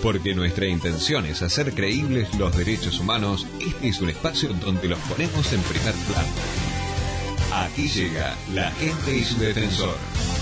Porque nuestra intención es hacer creíbles los derechos humanos, este es un espacio donde los ponemos en primer plano. Aquí llega La Gente y su Defensor.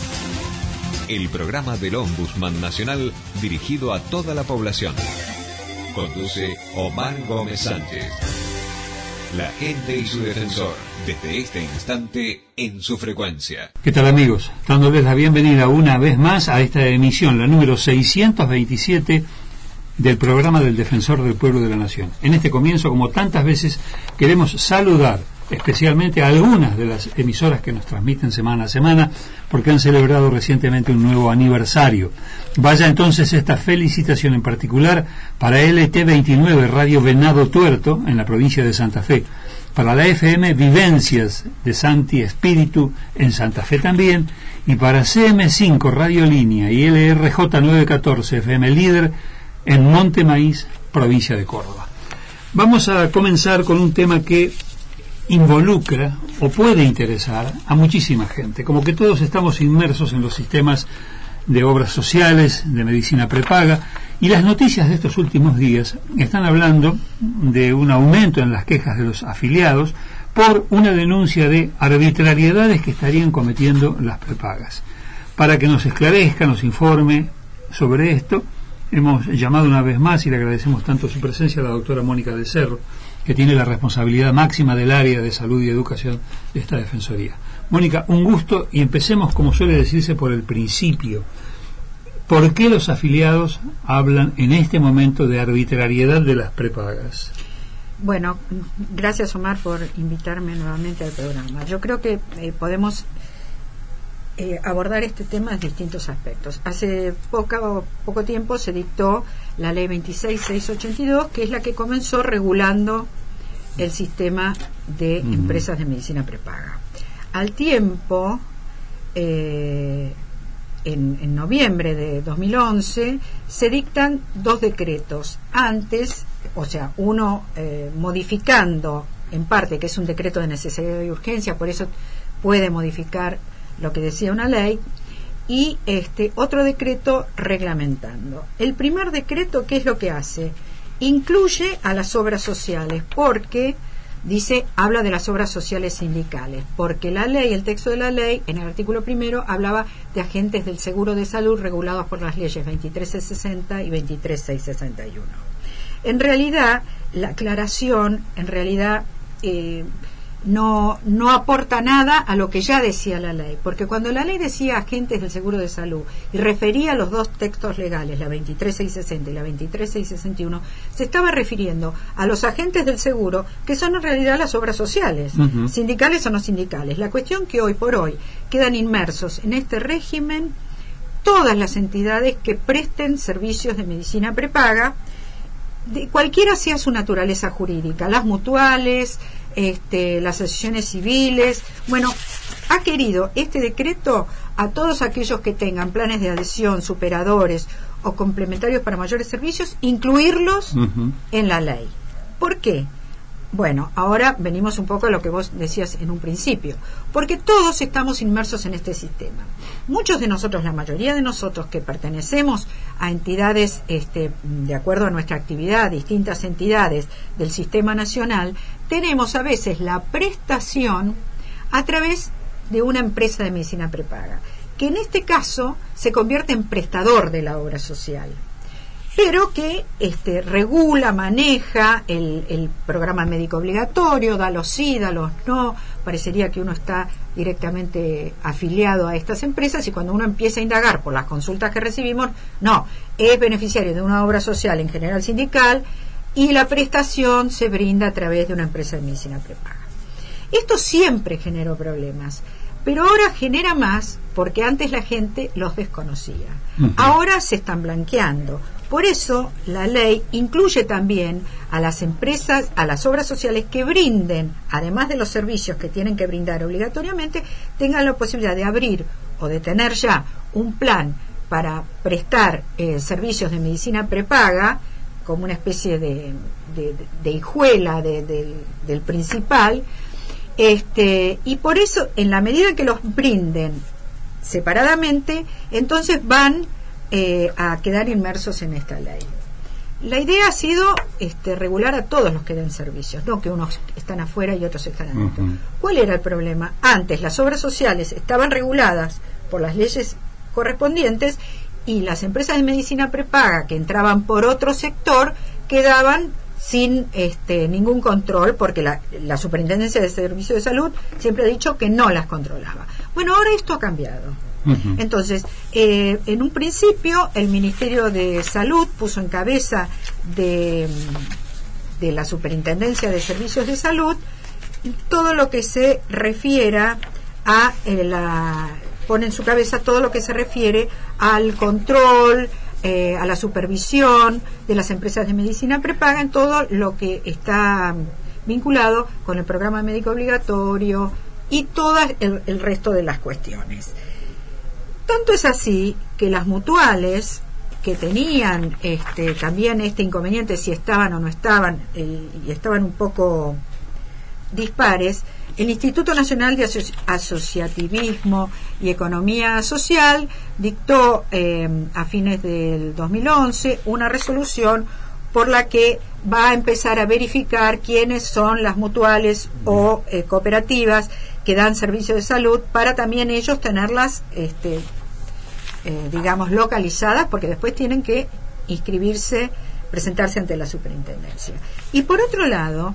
El programa del Ombudsman Nacional dirigido a toda la población. Conduce Omar Gómez Sánchez. La Gente y su Defensor, desde este instante en su frecuencia. ¿Qué tal, amigos? Dándoles la bienvenida una vez más a esta emisión, la número 627 del programa del Defensor del Pueblo de la Nación. En este comienzo, como tantas veces, queremos saludar especialmente a algunas de las emisoras que nos transmiten semana a semana, porque han celebrado recientemente un nuevo aniversario. Vaya entonces esta felicitación en particular para LT29 Radio Venado Tuerto, en la provincia de Santa Fe, para la FM Vivencias de Santi Espíritu, en Santa Fe también, y para CM5 Radio Línea y LRJ 914 FM Líder, en Monte Maíz, provincia de Córdoba. Vamos a comenzar con un tema que involucra o puede interesar a muchísima gente, como que todos estamos inmersos en los sistemas de obras sociales, de medicina prepaga, y las noticias de estos últimos días están hablando de un aumento en las quejas de los afiliados por una denuncia de arbitrariedades que estarían cometiendo las prepagas. Para que nos esclarezca, nos informe sobre esto, hemos llamado una vez más y le agradecemos tanto su presencia a la doctora Mónica de Cerro, que tiene la responsabilidad máxima del área de salud y educación de esta Defensoría. Mónica, un gusto, y empecemos, como suele decirse, por el principio. ¿Por qué los afiliados hablan en este momento de arbitrariedad de las prepagas? Bueno, gracias, Omar, por invitarme nuevamente al programa. Yo creo que podemos abordar este tema en distintos aspectos. Hace poco tiempo se dictó la ley 26682, que es la que comenzó regulando el sistema de empresas de medicina prepaga. Al tiempo, en noviembre de 2011, se dictan dos decretos. Antes, o sea, uno modificando en parte, que es un decreto de necesidad y urgencia, por eso puede modificar lo que decía una ley, y otro decreto reglamentando. El primer decreto, ¿qué es lo que hace? Incluye a las obras sociales, porque habla de las obras sociales sindicales, porque la ley, el texto de la ley, en el artículo primero, hablaba de agentes del seguro de salud regulados por las leyes 23660 y 23661. En realidad, la aclaración, no aporta nada a lo que ya decía la ley, porque cuando la ley decía agentes del seguro de salud y refería a los dos textos legales, la 23660 y la 23661, se estaba refiriendo a los agentes del seguro, que son en realidad las obras sociales, sindicales o no sindicales. La cuestión que hoy por hoy quedan inmersos en este régimen todas las entidades que presten servicios de medicina prepaga, de cualquiera sea su naturaleza jurídica, las mutuales, las asociaciones civiles. Bueno, ha querido este decreto a todos aquellos que tengan planes de adhesión, superadores o complementarios para mayores servicios, incluirlos en la ley. ¿Por qué? Bueno, ahora venimos un poco a lo que vos decías en un principio, porque todos estamos inmersos en este sistema. Muchos de nosotros, la mayoría de nosotros que pertenecemos a entidades, de acuerdo a nuestra actividad, distintas entidades del sistema nacional, tenemos a veces la prestación a través de una empresa de medicina prepaga, que en este caso se convierte en prestador de la obra social, pero que regula, maneja el programa médico obligatorio, da los sí, da los no. Parecería que uno está directamente afiliado a estas empresas, y cuando uno empieza a indagar por las consultas que recibimos, no, es beneficiario de una obra social, en general sindical, y la prestación se brinda a través de una empresa de medicina prepaga. Esto siempre generó problemas, pero ahora genera más porque antes la gente los desconocía. Ahora se están blanqueando. Por eso la ley incluye también a las empresas, a las obras sociales que brinden, además de los servicios que tienen que brindar obligatoriamente, tengan la posibilidad de abrir o de tener ya un plan para prestar servicios de medicina prepaga, como una especie de hijuela del principal, y por eso, en la medida que los brinden separadamente, entonces van a quedar inmersos en esta ley. La idea ha sido regular a todos los que den servicios, no que unos están afuera y otros están adentro. ¿Cuál era el problema? Antes las obras sociales estaban reguladas por las leyes correspondientes y las empresas de medicina prepaga que entraban por otro sector quedaban sin ningún control, porque la Superintendencia de Servicios de Salud siempre ha dicho que no las controlaba. Bueno, ahora esto ha cambiado. Entonces, en un principio el Ministerio de Salud puso en cabeza de la Superintendencia de Servicios de Salud todo lo que se refiera a pone en su cabeza todo lo que se refiere al control, a la supervisión de las empresas de medicina prepaga en todo lo que está vinculado con el programa médico obligatorio y todo el resto de las cuestiones. Tanto es así que las mutuales que tenían también este inconveniente, si estaban o no estaban, y estaban un poco dispares, el Instituto Nacional de Asociativismo y Economía Social dictó a fines del 2011 una resolución por la que va a empezar a verificar quiénes son las mutuales o cooperativas que dan servicios de salud, para también ellos tenerlas digamos localizadas, porque después tienen que inscribirse, presentarse ante la superintendencia. Y por otro lado,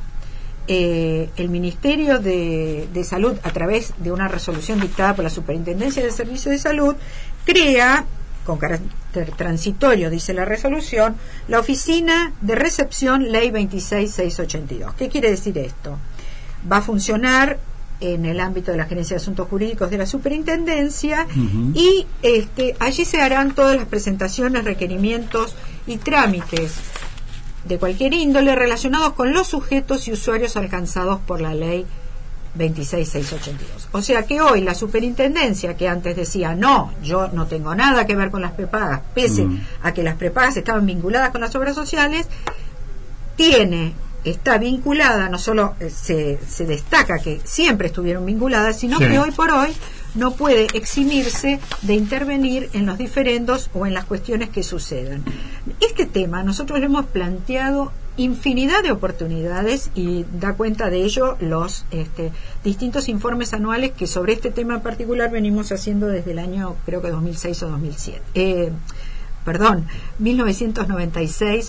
el Ministerio de Salud, a través de una resolución dictada por la Superintendencia de Servicios de Salud, crea, con carácter transitorio, dice la resolución, la Oficina de Recepción Ley 26682. ¿Qué quiere decir esto? Va a funcionar en el ámbito de la Gerencia de Asuntos Jurídicos de la Superintendencia, y allí se harán todas las presentaciones, requerimientos y trámites de cualquier índole relacionados con los sujetos y usuarios alcanzados por la Ley 26682. O sea que hoy la Superintendencia, que antes decía no, yo no tengo nada que ver con las prepagas, pese a que las prepagas estaban vinculadas con las obras sociales, está vinculada, no solo se destaca que siempre estuvieron vinculadas, sino que hoy por hoy no puede eximirse de intervenir en los diferendos o en las cuestiones que sucedan. Este tema nosotros lo hemos planteado infinidad de oportunidades, y da cuenta de ello los distintos informes anuales que sobre este tema en particular venimos haciendo desde el año, creo que 2006 o 2007. 1996,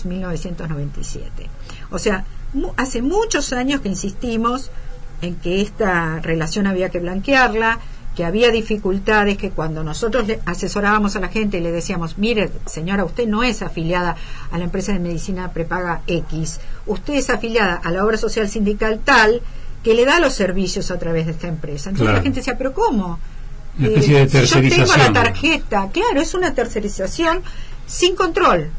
1997. O sea, hace muchos años que insistimos en que esta relación había que blanquearla, que había dificultades, que cuando nosotros le asesorábamos a la gente y le decíamos, mire señora, usted no es afiliada a la empresa de medicina prepaga X, usted es afiliada a la obra social sindical tal, que le da los servicios a través de esta empresa. Entonces la gente decía, pero ¿cómo? Una especie de tercerización. Yo tengo la tarjeta. Claro, es una tercerización sin control,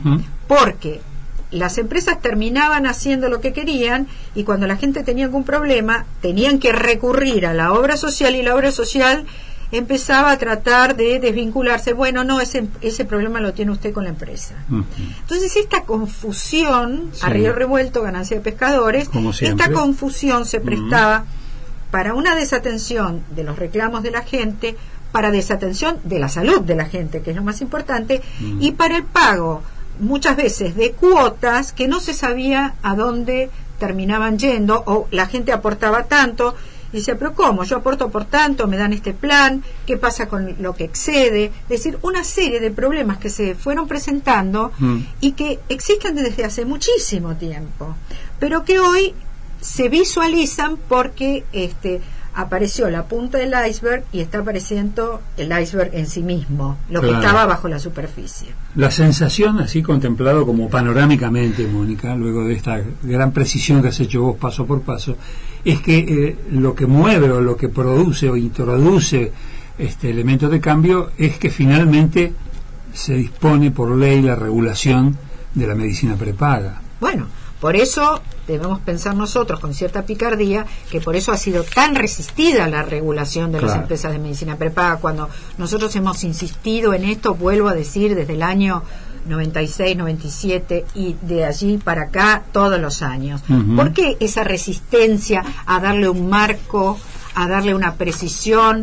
porque las empresas terminaban haciendo lo que querían, y cuando la gente tenía algún problema tenían que recurrir a la obra social, y la obra social empezaba a tratar de desvincularse. Bueno, no, ese problema lo tiene usted con la empresa. Entonces esta confusión, a río revuelto, ganancia de pescadores, esta confusión se prestaba para una desatención de los reclamos de la gente, para desatención de la salud de la gente, que es lo más importante, y para el pago muchas veces de cuotas que no se sabía a dónde terminaban yendo, o la gente aportaba tanto y decía, pero ¿cómo? Yo aporto por tanto, me dan este plan, ¿qué pasa con lo que excede? Es decir, una serie de problemas que se fueron presentando y que existen desde hace muchísimo tiempo, pero que hoy se visualizan porque apareció la punta del iceberg, y está apareciendo el iceberg en sí mismo, lo que estaba bajo la superficie. La sensación, así contemplado como panorámicamente, Mónica, luego de esta gran precisión que has hecho vos paso por paso, es que lo que mueve o lo que produce o introduce este elemento de cambio es que finalmente se dispone por ley la regulación de la medicina prepaga. Bueno, por eso debemos pensar nosotros con cierta picardía que por eso ha sido tan resistida la regulación de las empresas de medicina prepaga. Cuando nosotros hemos insistido en esto, vuelvo a decir, desde el año 96, 97 y de allí para acá todos los años. ¿Por qué esa resistencia a darle un marco, a darle una precisión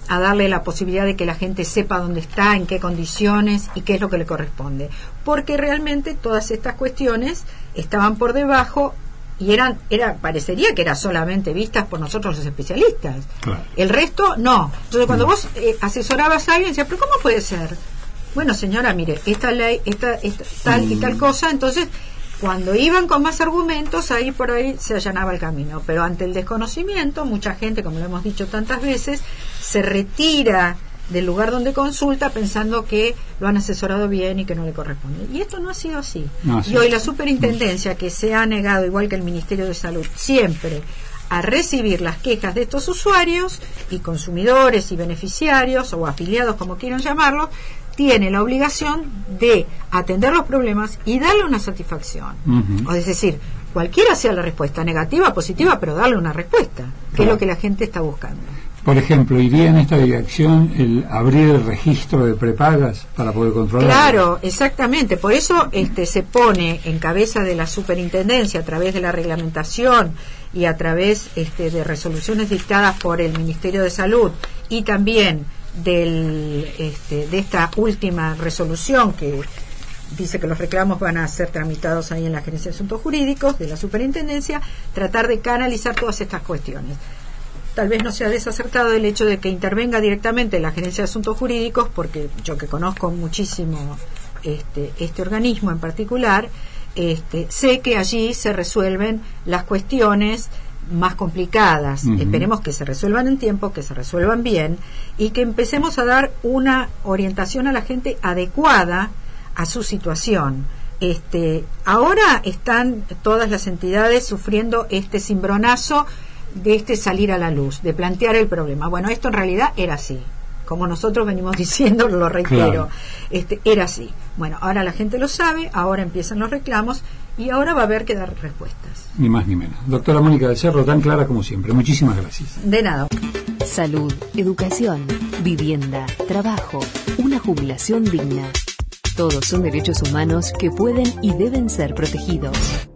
a darle la posibilidad de que la gente sepa dónde está, en qué condiciones y qué es lo que le corresponde. Porque realmente todas estas cuestiones estaban por debajo y parecería que eran solamente vistas por nosotros los especialistas. Claro. El resto no. Entonces cuando vos asesorabas a alguien, decías, pero ¿cómo puede ser? Bueno, señora, mire, esta ley, esta tal y tal cosa. Entonces, cuando iban con más argumentos, ahí por ahí se allanaba el camino. Pero ante el desconocimiento, mucha gente, como lo hemos dicho tantas veces, se retira del lugar donde consulta pensando que lo han asesorado bien y que no le corresponde. Y esto no ha sido así. No, y hoy la superintendencia, que se ha negado, igual que el Ministerio de Salud, siempre a recibir las quejas de estos usuarios y consumidores y beneficiarios o afiliados, como quieran llamarlo, tiene la obligación de atender los problemas y darle una satisfacción. O es decir, cualquiera sea la respuesta, negativa, positiva, pero darle una respuesta, que es lo que la gente está buscando. Por ejemplo, ¿iría en esta dirección el abrir el registro de prepagas para poder controlar? Claro, exactamente. Por eso se pone en cabeza de la superintendencia, a través de la reglamentación y a través de resoluciones dictadas por el Ministerio de Salud y también de esta última resolución que dice que los reclamos van a ser tramitados ahí en la Gerencia de Asuntos Jurídicos de la Superintendencia, tratar de canalizar todas estas cuestiones. Tal vez no sea desacertado el hecho de que intervenga directamente la Gerencia de Asuntos Jurídicos, porque yo que conozco muchísimo este organismo en particular, sé que allí se resuelven las cuestiones más complicadas. Esperemos que se resuelvan en tiempo, que se resuelvan bien y que empecemos a dar una orientación a la gente adecuada a su situación. Ahora están todas las entidades sufriendo este cimbronazo de salir a la luz, de plantear el problema. Bueno, esto en realidad era así, como nosotros venimos diciendo, lo reitero. Claro. Era así. Bueno, ahora la gente lo sabe, ahora empiezan los reclamos y ahora va a haber que dar respuestas. Ni más ni menos. Doctora Mónica del Cerro, tan clara como siempre. Muchísimas gracias. De nada. Salud, educación, vivienda, trabajo, una jubilación digna. Todos son derechos humanos que pueden y deben ser protegidos.